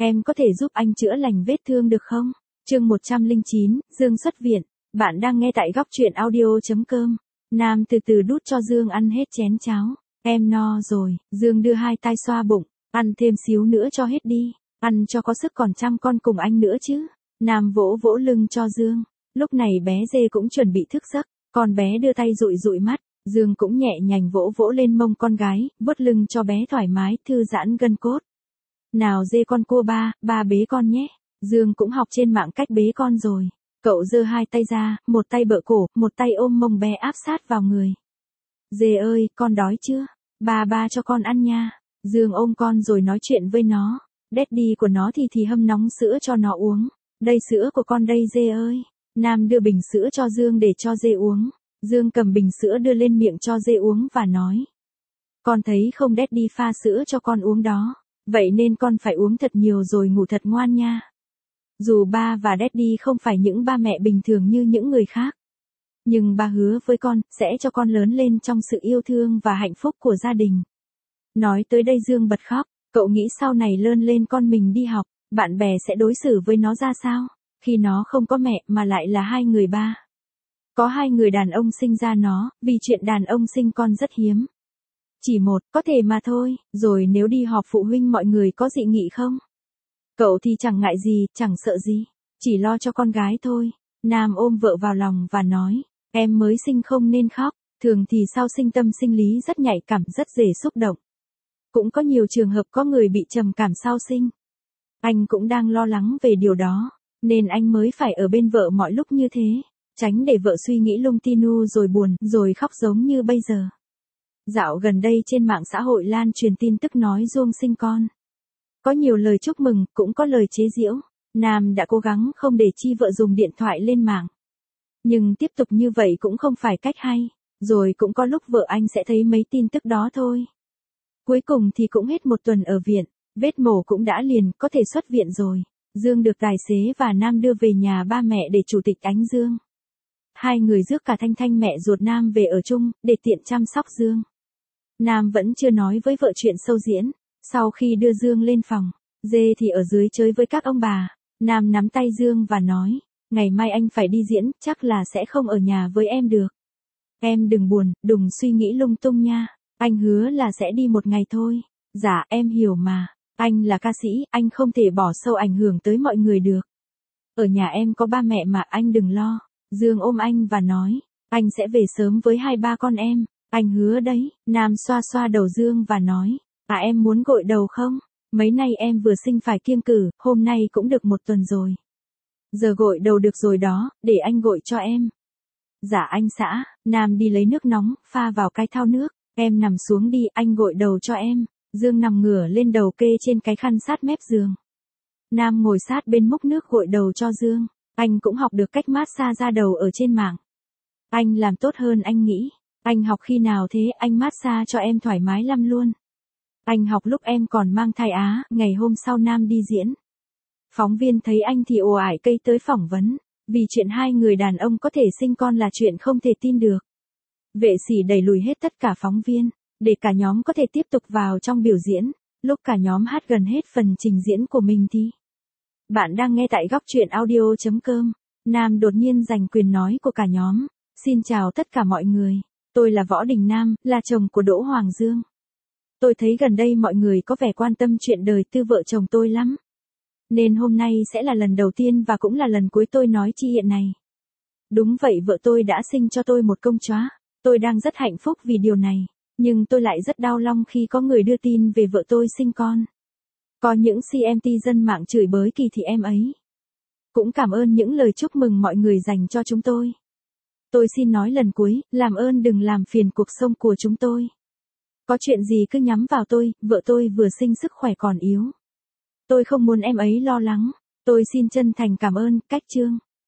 Em có thể giúp anh chữa lành vết thương được không? Chương 109, Dương xuất viện. Bạn đang nghe tại góc truyện audio.com. Nam từ từ đút cho Dương ăn hết chén cháo. Em no rồi, Dương đưa hai tay xoa bụng, ăn thêm xíu nữa cho hết đi, ăn cho có sức còn chăm con cùng anh nữa chứ. Nam vỗ vỗ lưng cho Dương. Lúc này bé Dê cũng chuẩn bị thức giấc, con bé đưa tay dụi dụi mắt, Dương cũng nhẹ nhàng vỗ vỗ lên mông con gái, vuốt lưng cho bé thoải mái, thư giãn gân cốt. Nào Dê con cua ba bế con nhé. Dương cũng học trên mạng cách bế con rồi. Cậu giơ hai tay ra, một tay bợ cổ, một tay ôm mông bé áp sát vào người. Dê ơi, con đói chưa? Ba cho con ăn nha. Dương ôm con rồi nói chuyện với nó. Daddy của nó thì hâm nóng sữa cho nó uống. Đây sữa của con đây Dê ơi. Nam đưa bình sữa cho Dương để cho Dê uống. Dương cầm bình sữa đưa lên miệng cho Dê uống và nói. Con thấy không, Daddy pha sữa cho con uống đó. Vậy nên con phải uống thật nhiều rồi ngủ thật ngoan nha. Dù ba và Daddy không phải những ba mẹ bình thường như những người khác, nhưng ba hứa với con, sẽ cho con lớn lên trong sự yêu thương và hạnh phúc của gia đình. Nói tới đây Dương bật khóc, cậu nghĩ sau này lớn lên con mình đi học, bạn bè sẽ đối xử với nó ra sao, khi nó không có mẹ mà lại là hai người ba. Có hai người đàn ông sinh ra nó, vì chuyện đàn ông sinh con rất hiếm. Chỉ một, có thể mà thôi, rồi nếu đi họp phụ huynh mọi người có dị nghị không? Cậu thì chẳng ngại gì, chẳng sợ gì, chỉ lo cho con gái thôi. Nam ôm vợ vào lòng và nói, em mới sinh không nên khóc, thường thì sau sinh tâm sinh lý rất nhạy cảm, rất dễ xúc động. Cũng có nhiều trường hợp có người bị trầm cảm sau sinh. Anh cũng đang lo lắng về điều đó, nên anh mới phải ở bên vợ mọi lúc như thế, tránh để vợ suy nghĩ lung tinu rồi buồn, rồi khóc giống như bây giờ. Dạo gần đây trên mạng xã hội lan truyền tin tức nói Dương sinh con. Có nhiều lời chúc mừng, cũng có lời chế giễu. Nam đã cố gắng không để chi vợ dùng điện thoại lên mạng. Nhưng tiếp tục như vậy cũng không phải cách hay, rồi cũng có lúc vợ anh sẽ thấy mấy tin tức đó thôi. Cuối cùng thì cũng hết một tuần ở viện, vết mổ cũng đã liền, có thể xuất viện rồi. Dương được tài xế và Nam đưa về nhà ba mẹ để chủ tịch Ánh Dương. Hai người rước cả Thanh Thanh mẹ ruột Nam về ở chung, để tiện chăm sóc Dương. Nam vẫn chưa nói với vợ chuyện sâu diễn. Sau khi đưa Dương lên phòng, Dê thì ở dưới chơi với các ông bà. Nam nắm tay Dương và nói, ngày mai anh phải đi diễn, chắc là sẽ không ở nhà với em được. Em đừng buồn, đừng suy nghĩ lung tung nha. Anh hứa là sẽ đi một ngày thôi. Dạ em hiểu mà. Anh là ca sĩ, anh không thể bỏ sâu ảnh hưởng tới mọi người được. Ở nhà em có ba mẹ mà, anh đừng lo. Dương ôm anh và nói, anh sẽ về sớm với hai ba con em. Anh hứa đấy. Nam xoa xoa đầu Dương và nói, à em muốn gội đầu không? Mấy nay em vừa sinh phải kiêng cử, hôm nay cũng được một tuần rồi. Giờ gội đầu được rồi đó, để anh gội cho em. Dạ anh xã. Nam đi lấy nước nóng, pha vào cái thau nước. Em nằm xuống đi, anh gội đầu cho em. Dương nằm ngửa lên đầu kê trên cái khăn sát mép giường. Nam ngồi sát bên múc nước gội đầu cho Dương. Anh cũng học được cách massage da đầu ở trên mạng. Anh làm tốt hơn anh nghĩ. Anh học khi nào thế? Anh massage cho em thoải mái lắm luôn. Anh học lúc em còn mang thai á. Ngày hôm sau Nam đi diễn. Phóng viên thấy anh thì ồ ải cây tới phỏng vấn. Vì chuyện hai người đàn ông có thể sinh con là chuyện không thể tin được. Vệ sĩ đẩy lùi hết tất cả phóng viên, để cả nhóm có thể tiếp tục vào trong biểu diễn. Lúc cả nhóm hát gần hết phần trình diễn của mình thì... Bạn đang nghe tại góc truyện audio.com. Nam đột nhiên giành quyền nói của cả nhóm. Xin chào tất cả mọi người. Tôi là Võ Đình Nam, là chồng của Đỗ Hoàng Dương. Tôi thấy gần đây mọi người có vẻ quan tâm chuyện đời tư vợ chồng tôi lắm. Nên hôm nay sẽ là lần đầu tiên và cũng là lần cuối tôi nói chi hiện này. Đúng vậy, vợ tôi đã sinh cho tôi một công chóa. Tôi đang rất hạnh phúc vì điều này. Nhưng tôi lại rất đau lòng khi có người đưa tin về vợ tôi sinh con. Có những CMT dân mạng chửi bới kỳ thị em ấy. Cũng cảm ơn những lời chúc mừng mọi người dành cho chúng tôi. Tôi xin nói lần cuối, làm ơn đừng làm phiền cuộc sống của chúng tôi. Có chuyện gì cứ nhắm vào tôi, vợ tôi vừa sinh sức khỏe còn yếu. Tôi không muốn em ấy lo lắng. Tôi xin chân thành cảm ơn, cách chương.